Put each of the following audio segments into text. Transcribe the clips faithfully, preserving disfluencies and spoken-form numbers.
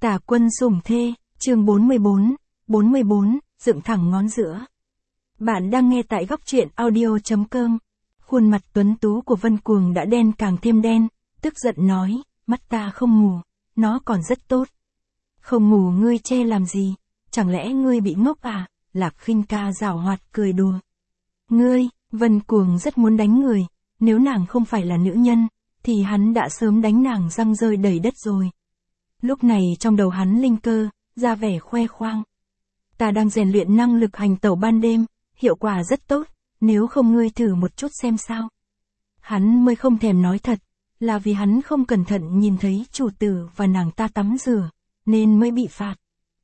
Tả Quân Sủng Thê, chương bốn mươi bốn, bốn mươi bốn, dựng thẳng ngón giữa. Bạn đang nghe tại góc truyện audio chấm com. Khuôn mặt tuấn tú của Vân Cuồng đã đen càng thêm đen, tức giận nói, mắt ta không mù, nó còn rất tốt. Không mù ngươi che làm gì, chẳng lẽ ngươi bị ngốc à? Lạc Khinh Ca giảo hoạt cười đùa. Ngươi, Vân Cuồng rất muốn đánh người, nếu nàng không phải là nữ nhân, thì hắn đã sớm đánh nàng răng rơi đầy đất rồi. Lúc này trong đầu hắn linh cơ, ra vẻ khoe khoang. Ta đang rèn luyện năng lực hành tẩu ban đêm, hiệu quả rất tốt, nếu không ngươi thử một chút xem sao. Hắn mới không thèm nói thật, là vì hắn không cẩn thận nhìn thấy chủ tử và nàng ta tắm rửa, nên mới bị phạt.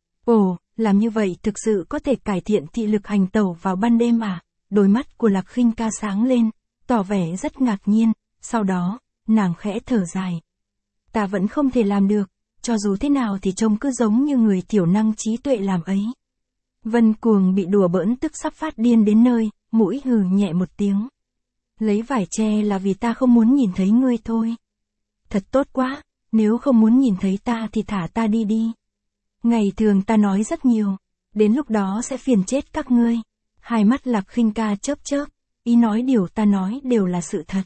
Ồ, làm như vậy thực sự có thể cải thiện thị lực hành tẩu vào ban đêm à? Đôi mắt của Lạc Khinh Ca sáng lên, tỏ vẻ rất ngạc nhiên, sau đó, nàng khẽ thở dài. Ta vẫn không thể làm được, cho dù thế nào thì trông cứ giống như người thiểu năng trí tuệ làm ấy. Vân Cuồng bị đùa bỡn tức sắp phát điên đến nơi, mũi hừ nhẹ một tiếng. Lấy vải che là vì ta không muốn nhìn thấy ngươi thôi. Thật tốt quá, nếu không muốn nhìn thấy ta thì thả ta đi đi. Ngày thường ta nói rất nhiều, đến lúc đó sẽ phiền chết các ngươi. Hai mắt Lạc Khinh Ca chớp chớp, ý nói điều ta nói đều là sự thật.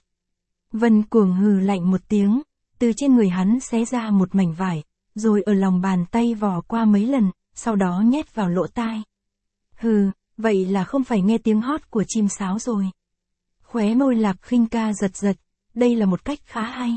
Vân Cuồng hừ lạnh một tiếng, từ trên người hắn xé ra một mảnh vải, rồi ở lòng bàn tay vò qua mấy lần, sau đó nhét vào lỗ tai. Hừ, vậy là không phải nghe tiếng hót của chim sáo rồi. Khóe môi Lạc Khinh Ca giật giật, đây là một cách khá hay.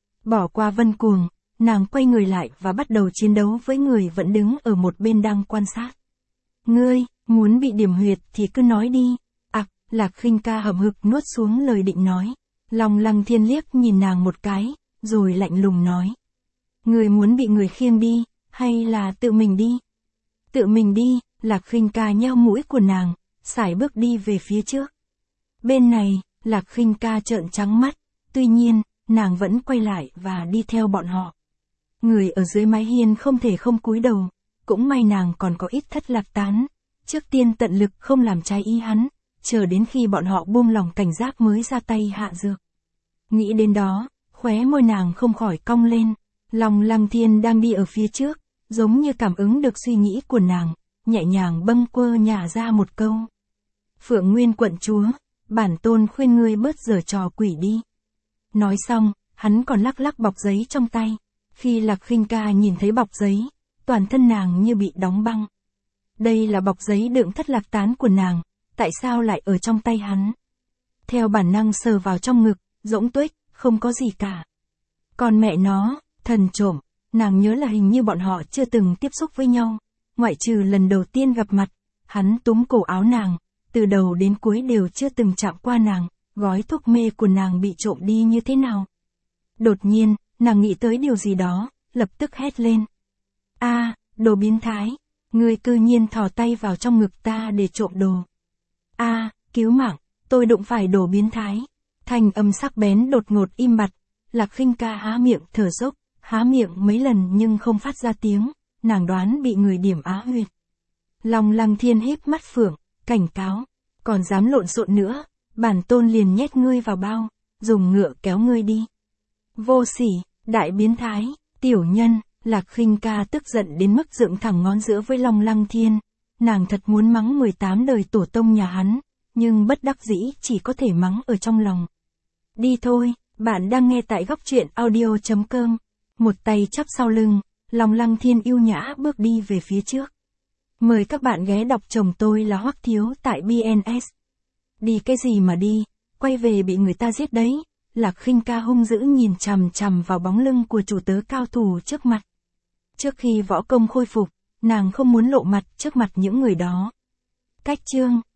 Bỏ qua Vân Cuồng, nàng quay người lại và bắt đầu chiến đấu với người vẫn đứng ở một bên đang quan sát. Ngươi, muốn bị điểm huyệt thì cứ nói đi. Ặc, à, Lạc Khinh Ca hậm hực nuốt xuống lời định nói. Long Lăng Thiên liếc nhìn nàng một cái, rồi lạnh lùng nói. Ngươi muốn bị người khiêng đi, hay là tự mình đi? Tự mình đi, Lạc Khinh Ca nheo mũi của nàng, sải bước đi về phía trước. Bên này, Lạc Khinh Ca trợn trắng mắt, tuy nhiên, nàng vẫn quay lại và đi theo bọn họ. Người ở dưới mái hiên không thể không cúi đầu, cũng may nàng còn có ít thất lạc tán. Trước tiên tận lực không làm trái ý hắn, chờ đến khi bọn họ buông lòng cảnh giác mới ra tay hạ dược. Nghĩ đến đó, khóe môi nàng không khỏi cong lên. Long Lăng Thiên đang đi ở phía trước, giống như cảm ứng được suy nghĩ của nàng, nhẹ nhàng bâng quơ nhả ra một câu. Phượng Nguyên quận chúa, bản tôn khuyên ngươi bớt giở trò quỷ đi. Nói xong, hắn còn lắc lắc bọc giấy trong tay. Khi Lạc Khinh Ca nhìn thấy bọc giấy, toàn thân nàng như bị đóng băng. Đây là bọc giấy đựng thất lạc tán của nàng, tại sao lại ở trong tay hắn? Theo bản năng sờ vào trong ngực, rỗng tuếch, không có gì cả. Còn mẹ nó, thần trộm, nàng nhớ là hình như bọn họ chưa từng tiếp xúc với nhau, ngoại trừ lần đầu tiên gặp mặt, hắn túm cổ áo nàng, từ đầu đến cuối đều chưa từng chạm qua nàng, gói thuốc mê của nàng bị trộm đi như thế nào. Đột nhiên, nàng nghĩ tới điều gì đó, lập tức hét lên. A, à, đồ biến thái, ngươi cư nhiên thò tay vào trong ngực ta để trộm đồ. A, à, cứu mạng, tôi đụng phải đồ biến thái. Thanh âm sắc bén đột ngột im bặt, Lạc Khinh Ca há miệng thở dốc, há miệng mấy lần nhưng không phát ra tiếng, nàng đoán bị người điểm á huyệt. Long Lăng Thiên híp mắt phượng, cảnh cáo, còn dám lộn xộn nữa, bản tôn liền nhét ngươi vào bao, dùng ngựa kéo ngươi đi. Vô sỉ, đại biến thái, tiểu nhân, Lạc Khinh Ca tức giận đến mức dựng thẳng ngón giữa với Long Lăng Thiên, nàng thật muốn mắng mười tám đời tổ tông nhà hắn, nhưng bất đắc dĩ chỉ có thể mắng ở trong lòng. Đi thôi, bạn đang nghe tại góc truyện audio chấm com. Một tay chắp sau lưng, Long Lăng Thiên yêu nhã bước đi về phía trước. Mời các bạn ghé đọc chồng tôi là Hoắc Thiếu tại bê en ét. Đi cái gì mà đi, quay về bị người ta giết đấy. Lạc Khinh Ca hung dữ nhìn chằm chằm vào bóng lưng của chủ tớ cao thủ trước mặt. Trước khi võ công khôi phục, nàng không muốn lộ mặt trước mặt những người đó. Cách chương